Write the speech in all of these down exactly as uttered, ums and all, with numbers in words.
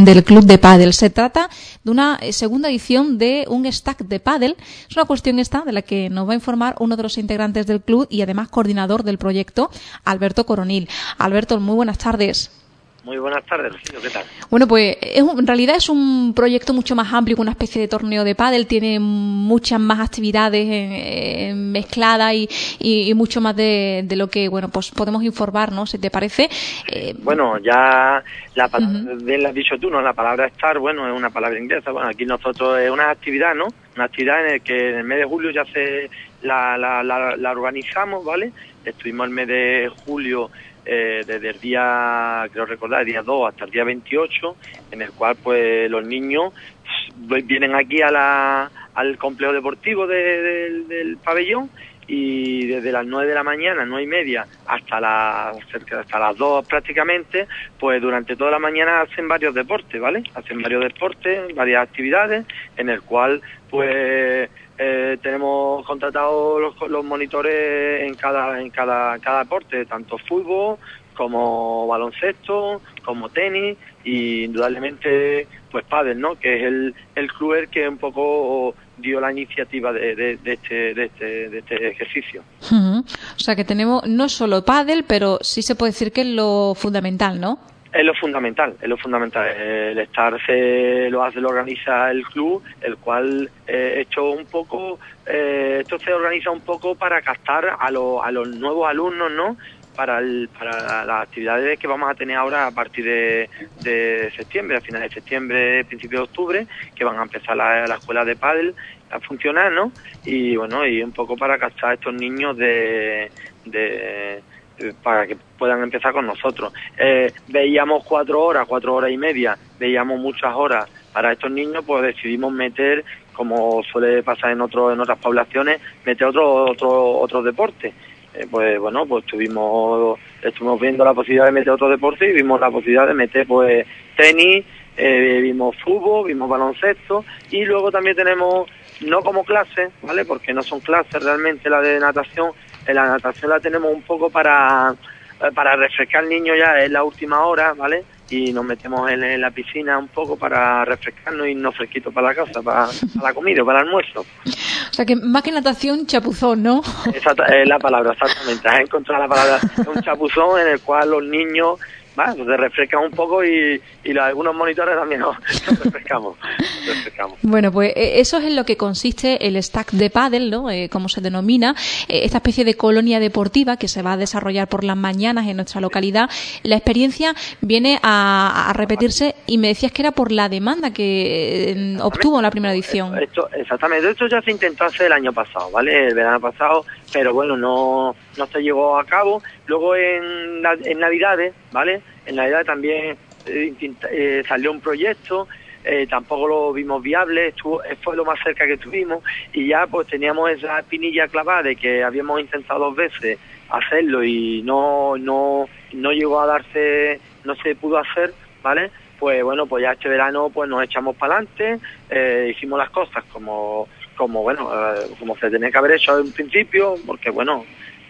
del Club de Pádel. Se trata de una segunda edición de un stack de pádel. Es una cuestión esta de la que nos va a informar uno de los integrantes del club y además coordinador del proyecto, Alberto Coronil. Alberto, muy buenas tardes. Muy buenas tardes, Rocío, ¿qué tal? Bueno, pues es, en realidad es un proyecto mucho más amplio que una especie de torneo de pádel, tiene muchas más actividades eh, mezcladas y, y, y mucho más de, de lo que, bueno, pues podemos informar, ¿no? Si te parece. Eh, bueno, ya la palabra, uh-huh. bien lo has dicho tú, ¿no? La palabra estar, bueno, es una palabra inglesa. Bueno, aquí nosotros es una actividad, ¿no? Una actividad en la que en el mes de julio ya se la, la, la, la organizamos, ¿vale? Estuvimos el mes de julio Eh, desde el día, creo recordar, el día dos hasta el día veintiocho, en el cual pues los niños vienen aquí a la, al complejo deportivo de, de, del pabellón y desde las nueve de la mañana, nueve y media, hasta las cerca hasta las dos prácticamente, pues durante toda la mañana hacen varios deportes, ¿vale? Hacen varios deportes, varias actividades, en el cual pues Eh, tenemos contratados los, los monitores en cada en cada cada deporte, tanto fútbol como baloncesto, como tenis y indudablemente pues pádel, ¿no? Que es el el club el que un poco dio la iniciativa de, de, de este de este de este ejercicio. Uh-huh. O sea que tenemos no solo pádel, pero sí se puede decir que es lo fundamental, ¿no? Es lo fundamental, es lo fundamental. El estar se lo hace, lo organiza el club, el cual eh, hecho un poco, eh, esto se organiza un poco para captar a los a los nuevos alumnos, ¿no? Para el, para las actividades que vamos a tener ahora a partir de, de septiembre, a finales de septiembre, principio de octubre, que van a empezar la, la escuela de pádel a funcionar, ¿no? Y bueno, y un poco para captar a estos niños de de para que puedan empezar con nosotros. Eh, veíamos cuatro horas, cuatro horas y media, veíamos muchas horas para estos niños, pues decidimos meter, como suele pasar en otros en otras poblaciones, meter otro otro otros deportes. Eh, pues bueno, pues estuvimos estuvimos viendo la posibilidad de meter otro deporte y vimos la posibilidad de meter pues tenis, eh, vimos fútbol, vimos baloncesto y luego también tenemos, no como clases, ¿vale? Porque no son clases realmente la de natación. En la natación la tenemos un poco para para refrescar al niño ya en la última hora, ¿vale? Y nos metemos en, en la piscina un poco para refrescarnos y irnos fresquitos para la casa, para, para la comida, para el almuerzo. O sea que más que natación, chapuzón, ¿no? Esa es la palabra, exactamente. Has encontrado la palabra. Es un chapuzón en el cual los niños, bueno, pues se refrescan un poco y, y los, algunos monitores también nos, nos refrescamos, refrescamos. Bueno, pues eso es en lo que consiste el stack de pádel, ¿no? Eh, como se denomina, eh, esta especie de colonia deportiva que se va a desarrollar por las mañanas en nuestra localidad. La experiencia viene a, a repetirse y me decías que era por la demanda que eh, obtuvo en la primera edición. Esto, exactamente, esto ya se intentó hacer el año pasado, ¿vale? El verano pasado, pero bueno, no no se llevó a cabo. Luego en, en Navidades, ¿vale? En Navidad también eh, eh, salió un proyecto, eh, tampoco lo vimos viable, estuvo, fue lo más cerca que tuvimos y ya pues teníamos esa espinilla clavada de que habíamos intentado dos veces hacerlo y no no no llegó a darse, no se pudo hacer, ¿vale? Pues bueno, pues ya este verano pues nos echamos para adelante, eh, hicimos las cosas como como bueno, eh, como se tenía que haber hecho en principio, porque bueno,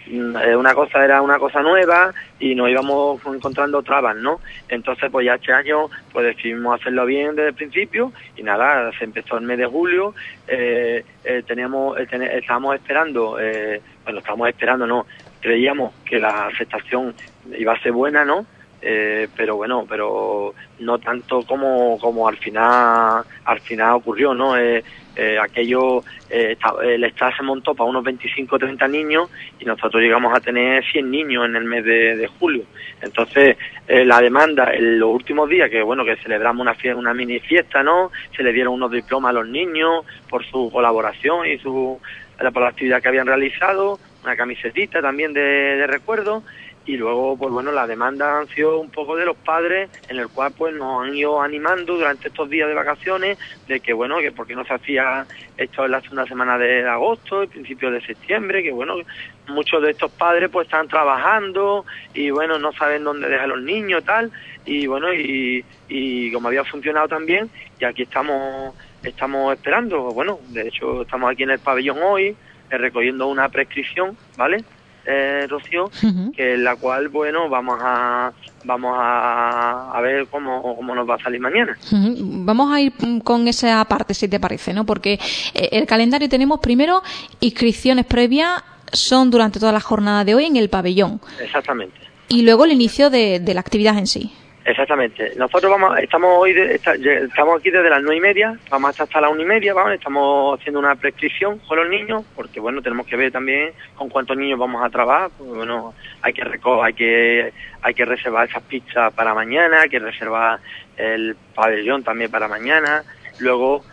una cosa era una cosa nueva y nos íbamos encontrando trabas, ¿no? Entonces pues ya este año pues decidimos hacerlo bien desde el principio y nada, se empezó el mes de julio, eh, eh, teníamos eh, ten, estábamos esperando, eh, bueno, estábamos esperando, no, creíamos que la aceptación iba a ser buena, ¿no? Eh, pero bueno, pero no tanto como como al final al final ocurrió, ¿no? Eh, eh, aquello, eh, el staff se montó para unos veinticinco o treinta niños y nosotros llegamos a tener cien niños en el mes de, de julio. Entonces, eh, la demanda en los últimos días, que bueno, que celebramos una fiesta, una mini fiesta, ¿no? Se le dieron unos diplomas a los niños por su colaboración y su por la actividad que habían realizado, una camisetita también de, de recuerdo. Y luego, pues bueno, la demanda han sido un poco de los padres, en el cual pues nos han ido animando durante estos días de vacaciones, de que bueno, que por qué no se hacía esto en la segunda semana de agosto, el principio de septiembre, que bueno, muchos de estos padres pues están trabajando y bueno, no saben dónde dejar a los niños y tal, y bueno, y, y como había funcionado también, y aquí estamos, estamos esperando, bueno, de hecho estamos aquí en el pabellón hoy, eh, recogiendo una prescripción, ¿vale? eh, Rocío, Uh-huh. que en la cual, bueno, vamos a vamos a, a ver cómo, cómo nos va a salir mañana. Uh-huh. Vamos a ir con esa parte, si te parece, ¿no? Porque eh, el calendario tenemos primero inscripciones previas, son durante toda la jornada de hoy en el pabellón. Exactamente. Y luego el inicio de, de la actividad en sí. Exactamente. Nosotros vamos, estamos hoy, de, está, estamos aquí desde las nueve y media, vamos hasta, hasta las una y media, vamos, estamos haciendo una prescripción con los niños, porque bueno, tenemos que ver también con cuántos niños vamos a trabajar, pues, bueno, hay que reco hay que, hay que reservar esas pistas para mañana, hay que reservar el pabellón también para mañana, luego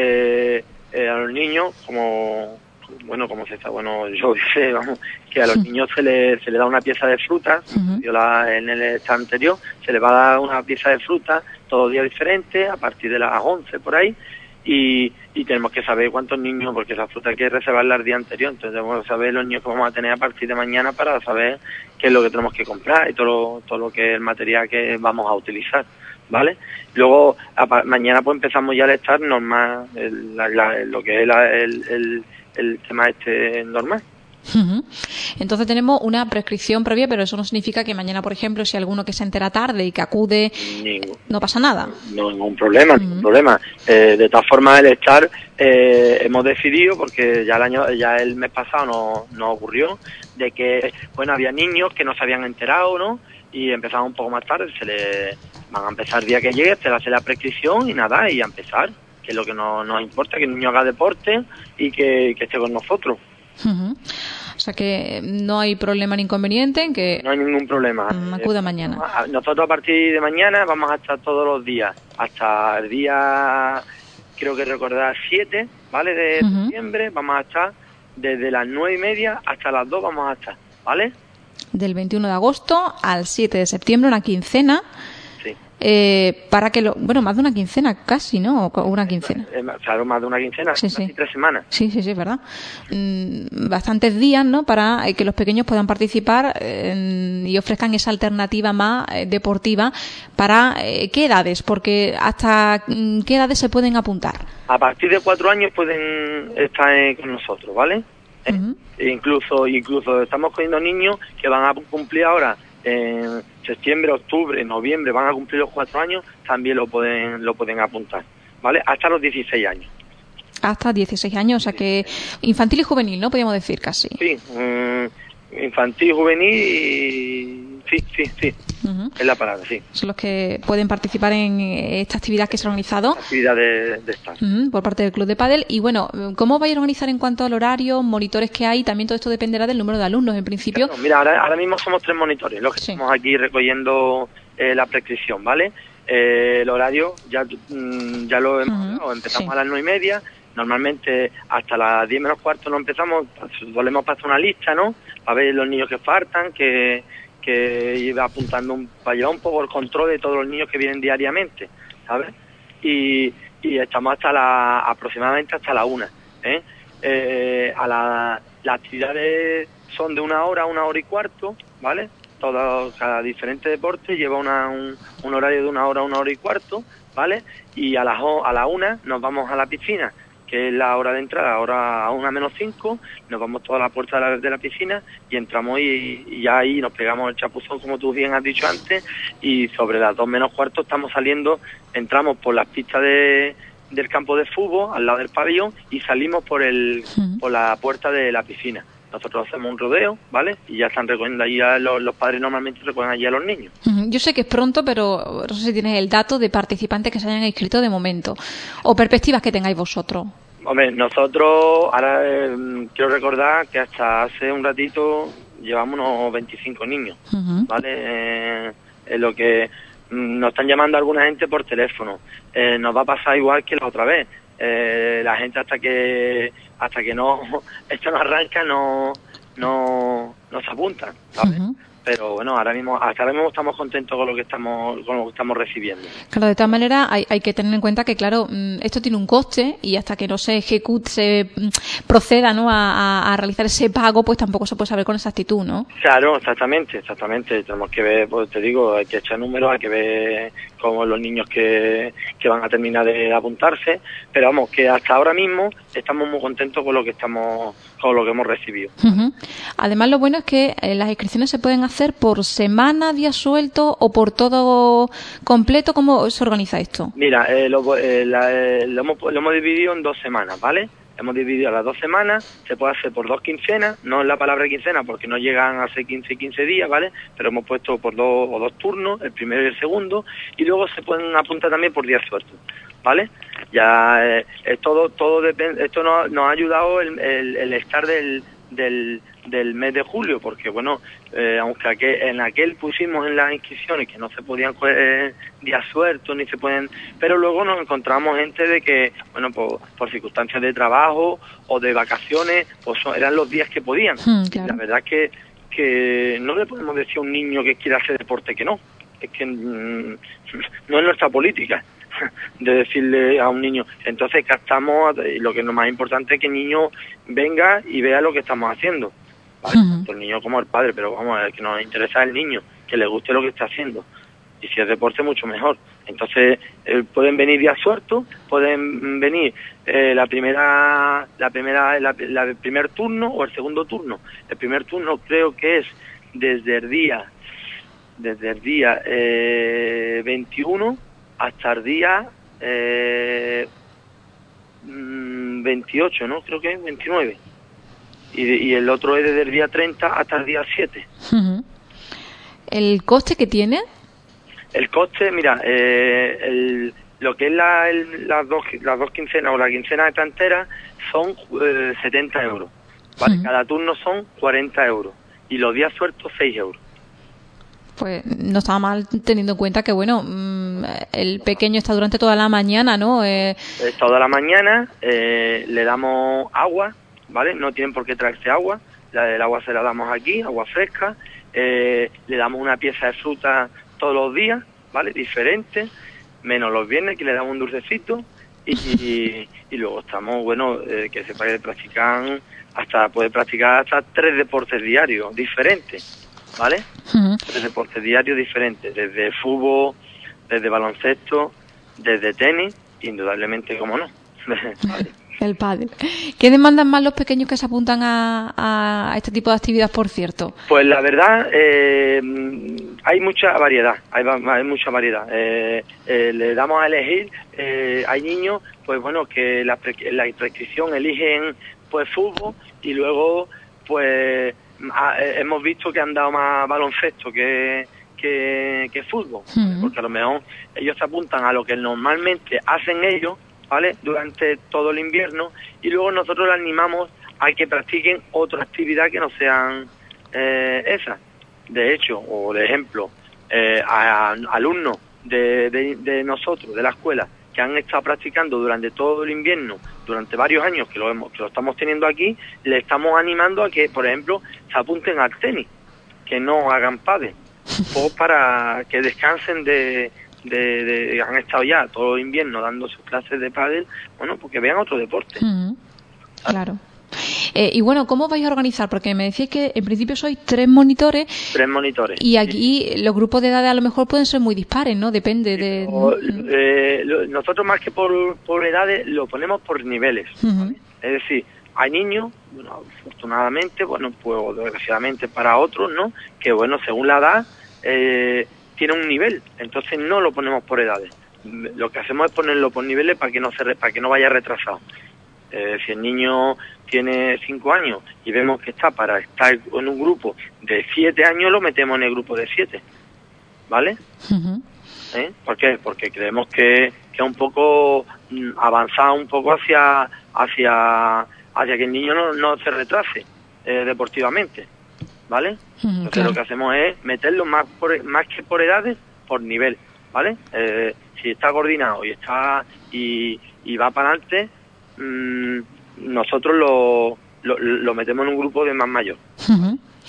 eh, eh, a los niños, como bueno, como se está, bueno, yo sé, vamos, que a los niños se le, se le da una pieza de fruta, Uh-huh. yo la, en el stand anterior, se le va a dar una pieza de fruta todos los días diferentes, a partir de las once por ahí, y, y tenemos que saber cuántos niños, porque esa fruta hay que reservarla el día anterior, entonces tenemos que saber los niños que vamos a tener a partir de mañana para saber qué es lo que tenemos que comprar y todo lo, todo lo que es el material que vamos a utilizar, ¿vale? Luego, a, mañana pues empezamos ya el estar normal, el, la, la, lo que es la, el, el el tema este normal. Uh-huh. Entonces tenemos una prescripción previa, pero eso no significa que mañana, por ejemplo, si alguno que se entera tarde y que acude, Ningún, no pasa nada. No, ningún problema, Uh-huh. ningún problema. Eh, de todas formas, el estar eh, hemos decidido, porque ya el año, ya el mes pasado nos no ocurrió, de que, bueno, había niños que no se habían enterado, ¿no? Y empezaban un poco más tarde, se le van a empezar el día que llegue, se le hace la prescripción y nada, y a empezar. Que es lo que nos, nos importa, que el niño haga deporte y que, que esté con nosotros. Uh-huh. O sea que no hay problema ni inconveniente en que no hay ningún problema. um, acuda mañana. Nosotros a partir de mañana vamos a estar todos los días, hasta el día, creo que recordar, siete, ¿vale? De Uh-huh. septiembre, vamos a estar desde las nueve y media hasta las dos vamos a estar, ¿vale? Del veintiuno de agosto al siete de septiembre, una quincena. Sí. Eh, para que lo, bueno, más de una quincena casi, ¿no? O una quincena. Eh, claro, más de una quincena, Sí, casi sí. tres semanas. Sí, sí, sí, es verdad. Mm, bastantes días, ¿no? Para eh, que los pequeños puedan participar eh, y ofrezcan esa alternativa más eh, deportiva. ¿Para eh, qué edades? Porque hasta mm, qué edades se pueden apuntar. A partir de cuatro años pueden estar eh, con nosotros, ¿vale? Eh, Uh-huh. e incluso, incluso estamos cogiendo niños que van a cumplir ahora en septiembre, octubre, noviembre, van a cumplir los cuatro años, también lo pueden lo pueden apuntar, ¿vale? Hasta los dieciséis años. Hasta dieciséis años, o sea que infantil y juvenil, ¿no? Podríamos decir casi. Sí, um, infantil, juvenil y... Sí, sí, sí, Uh-huh. es la palabra, sí. Son los que pueden participar en esta actividad que se ha organizado Actividad de, de estar. uh-huh, por parte del Club de Pádel. Y bueno, ¿cómo vais a organizar en cuanto al horario, monitores que hay? También todo esto dependerá del número de alumnos, en principio. Bueno, mira, ahora, ahora mismo somos tres monitores, los que Sí. estamos aquí recogiendo eh, la prescripción, ¿vale? Eh, el horario ya, mm, ya lo hemos Uh-huh, hablado, empezamos sí. a las nueve y media, normalmente hasta las diez menos cuarto no empezamos, solemos pasar una lista, ¿no? Para ver los niños que faltan, que, que iba apuntando, un, para llevar un poco el control de todos los niños que vienen diariamente, ¿sabes? Y, y estamos hasta la, aproximadamente hasta la una, ¿eh? Eh, a la, las actividades son de una hora a una hora y cuarto, ¿vale? Todo, cada diferente deporte lleva una, un, un horario de una hora a una hora y cuarto, ¿vale? Y a las o- a la una nos vamos a la piscina, que es la hora de entrada, ahora a una menos cinco, nos vamos toda la puerta de la, de la piscina y entramos y, y ya ahí nos pegamos el chapuzón, como tú bien has dicho antes, y sobre las dos menos cuarto estamos saliendo, entramos por las pistas de, del campo de fútbol, al lado del pabellón, y salimos por el Uh-huh. por la puerta de la piscina. Nosotros hacemos un rodeo, ¿vale? Y ya están recogiendo allí a los, los padres, normalmente recogen allí a los niños. Uh-huh. Yo sé que es pronto, pero no sé si tienes el dato de participantes que se hayan inscrito de momento o perspectivas que tengáis vosotros. Hombre, nosotros ahora eh, quiero recordar que hasta hace un ratito llevamos unos veinticinco niños, Uh-huh. ¿vale? Eh, es lo que mm, nos están llamando alguna gente por teléfono. Eh, nos va a pasar igual que la otra vez. Eh, la gente hasta que hasta que no esto no arranca no no no se apunta, ¿sabes? Uh-huh. pero bueno, ahora mismo, hasta ahora mismo estamos contentos con lo que estamos, con lo que estamos recibiendo. Claro, de todas maneras hay, hay que tener en cuenta que, claro, esto tiene un coste y hasta que no se ejecute, se proceda, ¿no?, a, a, a realizar ese pago, pues tampoco se puede saber con exactitud, ¿no? Claro, exactamente, exactamente. Tenemos que ver, pues te digo, hay que echar números, hay que ver cómo los niños que, que van a terminar de apuntarse, pero vamos, que hasta ahora mismo estamos muy contentos con lo que estamos, con lo que hemos recibido. Uh-huh. Además, lo bueno es que eh, las inscripciones se pueden hacer por semana, día suelto o por todo completo. ¿Cómo se organiza esto? Mira, eh, lo, eh, la, eh, lo, hemos, lo hemos dividido en dos semanas, ¿vale? Hemos dividido las dos semanas, se puede hacer por dos quincenas, no es la palabra quincena porque no llegan a ser quince y quince días, ¿vale? Pero hemos puesto por dos o dos turnos, el primero y el segundo, y luego se pueden apuntar también por días sueltos, ¿vale? Ya eh, es todo, todo depende, esto nos, nos ha ayudado el, el, el estar del, del, del mes de julio, porque bueno, eh, aunque aquel, en aquel pusimos en las inscripciones que no se podían eh, días sueltos ni se pueden, pero luego nos encontramos gente de que, bueno, por, por circunstancias de trabajo o de vacaciones, pues son, eran los días que podían. Mm, claro. La verdad que, que no le podemos decir a un niño que quiera hacer deporte que no, es que mmm, no es nuestra política de decirle a un niño. Entonces captamos, y lo que es lo más importante es que el niño venga y vea lo que estamos haciendo, ¿vale? Uh-huh. Tanto el niño como el padre, pero vamos, el que nos interesa es el niño, que le guste lo que está haciendo, y si es deporte mucho mejor. Entonces eh, pueden venir días sueltos, pueden venir eh, la primera la primera la, la, el primer turno o el segundo turno. El primer turno creo que es desde el día desde el día eh, veintiuno hasta el día eh, veintiocho, ¿no? Creo que es veintinueve. Y, y el otro es desde el día treinta hasta el día siete. Uh-huh. ¿El coste que tiene? El coste, mira, eh, el, lo que es la, el, las, dos, las dos quincenas o la quincena de entera son eh, setenta euros. ¿Vale? Uh-huh. Cada turno son cuarenta euros. Y los días sueltos, seis euros. Pues no estaba mal teniendo en cuenta que, bueno, el pequeño está durante toda la mañana, ¿no? Eh... Toda la mañana eh, le damos agua, ¿vale? No tienen por qué traerse agua. La, el agua se la damos aquí, agua fresca. Eh, le damos una pieza de fruta todos los días, ¿vale? Diferente, menos los viernes que le damos un dulcecito. Y, y, y luego estamos, bueno, eh, que sepa que practican hasta, puede practicar hasta tres deportes diarios diferentes. ¿Vale? Uh-huh. Tres deportes diarios diferentes, desde fútbol, desde baloncesto, desde tenis, indudablemente, como no. ¿Vale? El pádel. ¿Qué demandan más los pequeños que se apuntan a, a este tipo de actividad, por cierto? Pues la verdad, eh, hay mucha variedad, hay, hay mucha variedad. Eh, eh, le damos a elegir, eh, hay niños, pues bueno, que la, pre, la prescripción eligen pues fútbol y luego, pues Ah, hemos visto que han dado más baloncesto que, que, que fútbol, uh-huh. Porque a lo mejor ellos se apuntan a lo que normalmente hacen ellos, ¿vale? Durante todo el invierno, y luego nosotros les animamos a que practiquen otra actividad que no sean eh, esas. De hecho, o de ejemplo, eh, a, a alumnos de, de, de nosotros, de la escuela, que han estado practicando durante todo el invierno, durante varios años que lo hemos, que lo estamos teniendo aquí, le estamos animando a que, por ejemplo, se apunten al tenis, que no hagan pádel, o para que descansen de, de, de, han estado ya todo el invierno dando sus clases de pádel, bueno, porque vean otro deporte. Mm, claro. Eh, y bueno, ¿cómo vais a organizar? Porque me decís que en principio sois tres monitores. Tres monitores. Y aquí sí. Los grupos de edades a lo mejor pueden ser muy dispares, ¿no? Depende sí, de... O, eh, lo, nosotros más que por, por edades lo ponemos por niveles. Uh-huh. ¿Vale? Es decir, hay niños, bueno, afortunadamente, bueno, pues desgraciadamente para otros, ¿no? Que bueno, según la edad, eh, tiene un nivel. Entonces no lo ponemos por edades. Lo que hacemos es ponerlo por niveles para que no se para que no vaya retrasado. Eh, si el niño tiene cinco años y vemos que está para estar en un grupo de siete años, lo metemos en el grupo de siete, ¿vale? Uh-huh. ¿Eh? ¿Por qué? Porque creemos que, que es un poco mm, avanzar un poco hacia hacia hacia que el niño no, no se retrase eh, deportivamente, ¿vale? Uh-huh, Entonces claro. Lo que hacemos es meterlo más por, más que por edades, por nivel, ¿vale? Eh, si está coordinado y está y, y va para adelante, mmm, nosotros lo, lo, lo metemos en un grupo de más mayor. Uh-huh.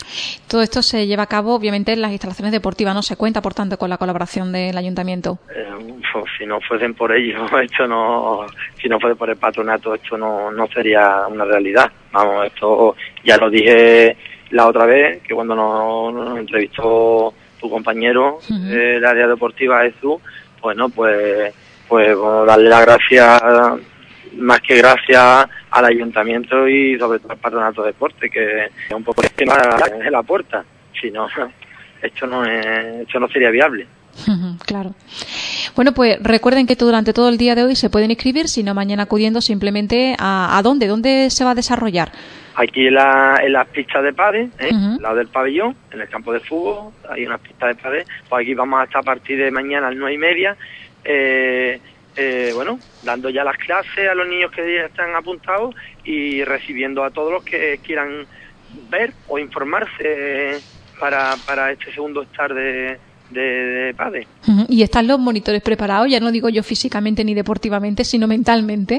Todo esto se lleva a cabo, obviamente, en las instalaciones deportivas, no se cuenta, por tanto, con la colaboración del ayuntamiento. Eh, pues, si no fuesen por ellos, esto no, si no fuese por el patronato, esto no, no sería una realidad. Vamos, esto ya lo dije la otra vez, que cuando nos, nos entrevistó tu compañero uh-huh. del área deportiva, Jesús, pues no, pues, pues bueno, darle las gracias, más que gracias al ayuntamiento y sobre todo al patronato de deporte, que es un poco encima de la puerta. Si no, esto no es, esto no sería viable. Uh-huh, claro. Bueno, pues recuerden que durante todo el día de hoy se pueden inscribir, si no mañana acudiendo simplemente a, ¿a dónde? ¿Dónde se va a desarrollar? Aquí en, la, en las pistas de pádel, ¿eh? Uh-huh. Al lado del pabellón, en el campo de fútbol, hay unas pistas de pádel. Pues aquí vamos a estar a partir de mañana a las nueve y media, eh, eh, bueno, dando ya las clases a los niños que ya están apuntados y recibiendo a todos los que quieran ver o informarse para, para este segundo estar de... de, de pádel. Uh-huh. Y están los monitores preparados, ya no digo yo físicamente ni deportivamente, sino mentalmente.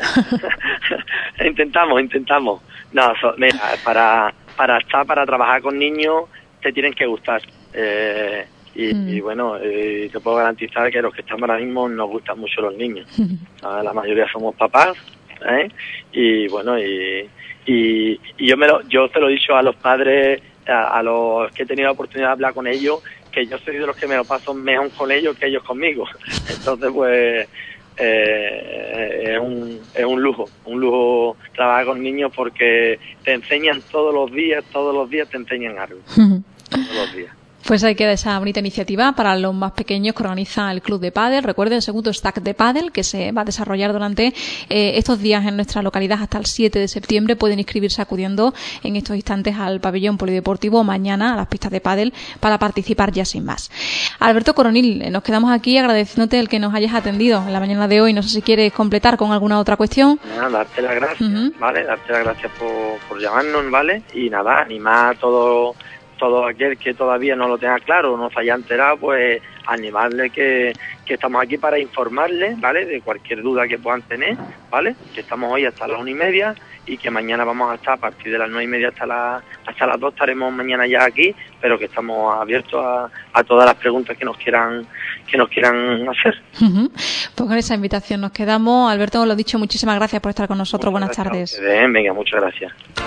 intentamos, intentamos. No, so, mira, para para estar, para trabajar con niños, te tienen que gustar. Eh, y, mm. y bueno, eh, te puedo garantizar que los que estamos ahora mismo nos gustan mucho los niños. Uh-huh. La mayoría somos papás, ¿eh? Y bueno, y, y, y yo me lo, yo te lo he dicho a los padres, a, a los que he tenido la oportunidad de hablar con ellos, que yo soy de los que me lo paso mejor con ellos que ellos conmigo. Entonces, pues, eh, es un es un lujo, un lujo trabajar con niños porque te enseñan todos los días, todos los días te enseñan algo. Todos los días. Pues ahí queda esa bonita iniciativa para los más pequeños que organiza el Club de Pádel. Recuerden el segundo stack de pádel que se va a desarrollar durante eh, estos días en nuestra localidad hasta el siete de septiembre. Pueden inscribirse acudiendo en estos instantes al pabellón polideportivo o mañana a las pistas de pádel para participar ya sin más. Alberto Coronil, nos quedamos aquí agradeciéndote el que nos hayas atendido en la mañana de hoy. No sé si quieres completar con alguna otra cuestión. Nada, darte las gracias, uh-huh. ¿vale? Darte las gracias por, por llamarnos, ¿vale? Y nada, animar a todos todo aquel que todavía no lo tenga claro o no se haya enterado, pues animarle que, que estamos aquí para informarle, ¿vale? De cualquier duda que puedan tener, ¿vale? Que estamos hoy hasta las una y media y que mañana vamos a estar a partir de las nueve y media hasta las hasta las dos estaremos mañana ya aquí, pero que estamos abiertos a, a todas las preguntas que nos quieran que nos quieran hacer. Uh-huh. Pues con esa invitación nos quedamos. Alberto, lo dicho, muchísimas gracias por estar con nosotros. Muchas Buenas tardes. Bien, venga, muchas gracias.